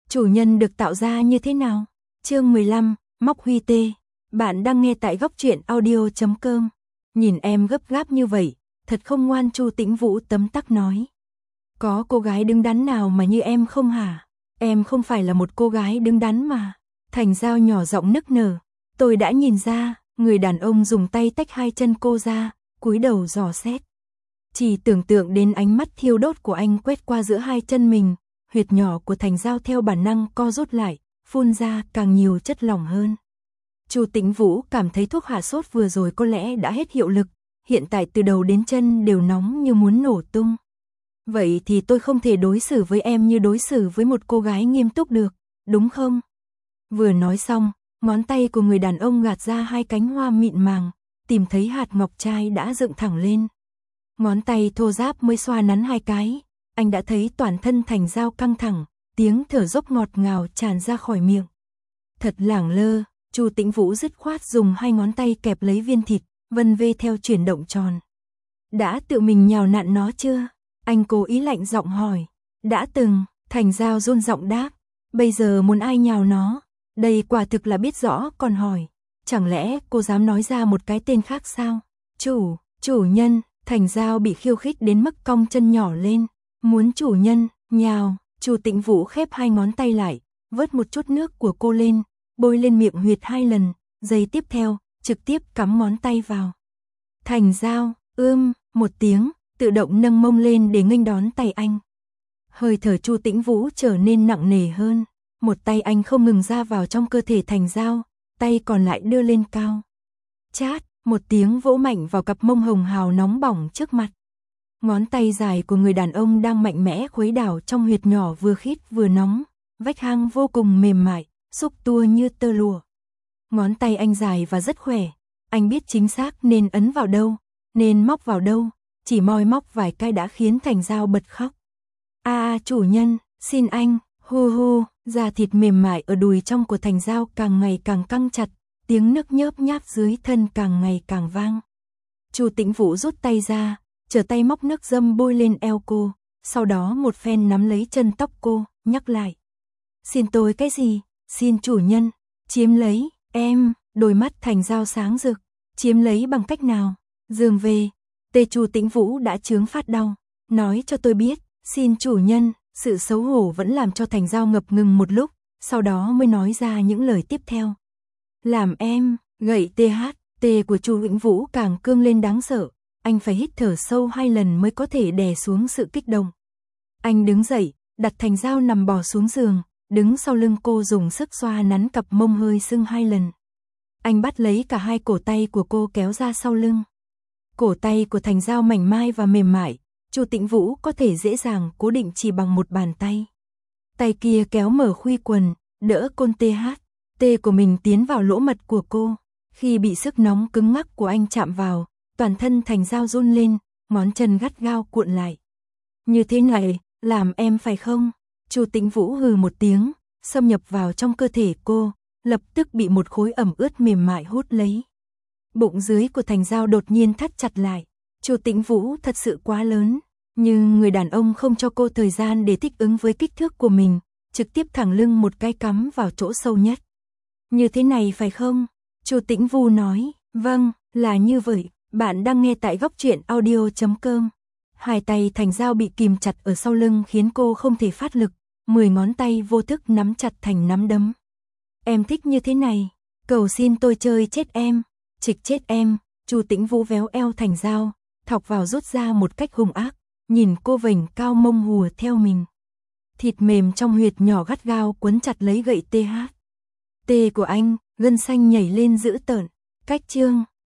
Chủ nhân được tạo ra như thế nào? Chương 15, Móc Huy Tê. Bạn đang nghe tại góc truyện audio.com. Nhìn em gấp gáp như vậy, thật không ngoan. Chu Tĩnh Vũ tấm tắc nói. Có cô gái đứng đắn nào mà như em không hả? Em không phải là một cô gái đứng đắn mà. Thành Giao nhỏ giọng nức nở. Tôi đã nhìn ra, người đàn ông dùng tay tách hai chân cô ra, cúi đầu dò xét. Chỉ tưởng tượng đến ánh mắt thiêu đốt của anh quét qua giữa hai chân mình, huyệt nhỏ của Thành Giao theo bản năng co rút lại, phun ra càng nhiều chất lỏng hơn. Chu Tĩnh Vũ cảm thấy thuốc hạ sốt vừa rồi có lẽ đã hết hiệu lực, hiện tại từ đầu đến chân đều nóng như muốn nổ tung. Vậy thì tôi không thể đối xử với em như đối xử với một cô gái nghiêm túc được, đúng không? Vừa nói xong, ngón tay của người đàn ông gạt ra hai cánh hoa mịn màng, tìm thấy hạt ngọc trai đã dựng thẳng lên. Ngón tay thô ráp mới xoa nắn hai cái, anh đã thấy toàn thân Thành Giao căng thẳng, tiếng thở dốc ngọt ngào tràn ra khỏi miệng. Thật lẳng lơ, Chu Tĩnh Vũ dứt khoát dùng hai ngón tay kẹp lấy viên thịt, vân vê theo chuyển động tròn. Đã tự mình nhào nặn nó chưa? Anh cố ý lạnh giọng hỏi. Đã từng, Thành Giao run giọng đáp. Bây giờ muốn ai nhào nó? Đây quả thực là biết rõ còn hỏi. Chẳng lẽ cô dám nói ra một cái tên khác sao? Chủ nhân. Thành Giao bị khiêu khích đến mức cong chân nhỏ lên. Muốn chủ nhân, nhào. Chu Tĩnh Vũ khép hai ngón tay lại, vớt một chút nước của cô lên, bôi lên miệng huyệt hai lần, giây tiếp theo, trực tiếp cắm ngón tay vào. Thành Giao, một tiếng, tự động nâng mông lên để nghênh đón tay anh. Hơi thở Chu Tĩnh Vũ trở nên nặng nề hơn, một tay anh không ngừng ra vào trong cơ thể Thành Giao, tay còn lại đưa lên cao. Chát, một tiếng vỗ mạnh vào cặp mông hồng hào nóng bỏng trước mặt. Ngón tay dài của người đàn ông đang mạnh mẽ khuấy đảo trong huyệt nhỏ vừa khít vừa nóng, vách hang vô cùng mềm mại, xúc tua như tơ lụa. Ngón tay anh dài và rất khỏe, anh biết chính xác nên ấn vào đâu, nên móc vào đâu, chỉ moi móc vài cái đã khiến Thành Giao bật khóc. Chủ nhân, xin anh, hu, da thịt mềm mại ở đùi trong của Thành Giao càng ngày càng căng chặt, tiếng nức nhớp nháp dưới thân càng ngày càng vang. Chu Tĩnh Vũ rút tay ra, trở tay móc nước dâm bôi lên eo cô, sau đó một phen nắm lấy chân tóc cô, nhắc lại. Xin tôi cái gì? Xin chủ nhân, chiếm lấy, em, đôi mắt Thành Giao sáng rực, chiếm lấy bằng cách nào? Giường về, Chu Tĩnh Vũ đã chướng phát đau, nói cho tôi biết, xin chủ nhân, sự xấu hổ vẫn làm cho Thành Giao ngập ngừng một lúc, sau đó mới nói ra những lời tiếp theo. Làm em, gậy THT của Chu Tĩnh Vũ càng cương lên đáng sợ, anh phải hít thở sâu 2 lần mới có thể đè xuống sự kích động. Anh đứng dậy, đặt Thành Giao nằm bò xuống giường, đứng sau lưng cô dùng sức xoa nắn cặp mông hơi sưng 2 lần. Anh bắt lấy cả hai cổ tay của cô kéo ra sau lưng. Cổ tay của Thành Giao mảnh mai và mềm mại, Chu Tĩnh Vũ có thể dễ dàng cố định chỉ bằng một bàn tay. Tay kia kéo mở khuy quần, đỡ côn THT của mình tiến vào lỗ mật của cô. Khi bị sức nóng cứng ngắc của anh chạm vào, toàn thân Thành Giao run lên, ngón chân gắt gao cuộn lại. Như thế này, làm em phải không? Chu Tĩnh Vũ hừ một tiếng, xâm nhập vào trong cơ thể cô, lập tức bị một khối ẩm ướt mềm mại hút lấy. Bụng dưới của Thành Giao đột nhiên thắt chặt lại. Chu Tĩnh Vũ thật sự quá lớn, nhưng người đàn ông không cho cô thời gian để thích ứng với kích thước của mình, trực tiếp thẳng lưng một cái cắm vào chỗ sâu nhất. Như thế này phải không? Chu Tĩnh Vũ nói, vâng, là như vậy. Bạn đang nghe tại góc truyện audio.com. Hai tay Thành Giao bị kìm chặt ở sau lưng khiến cô không thể phát lực, 10 ngón tay vô thức nắm chặt thành nắm đấm. Em thích như thế này, cầu xin tôi chơi chết em, trịch chết em. Chu Tĩnh Vũ véo eo Thành Giao, thọc vào rút ra một cách hung ác, nhìn cô vểnh cao mông hùa theo mình. Thịt mềm trong huyệt nhỏ gắt gao quấn chặt lấy gậy THT của anh, gân xanh nhảy lên dữ tợn. Cách chương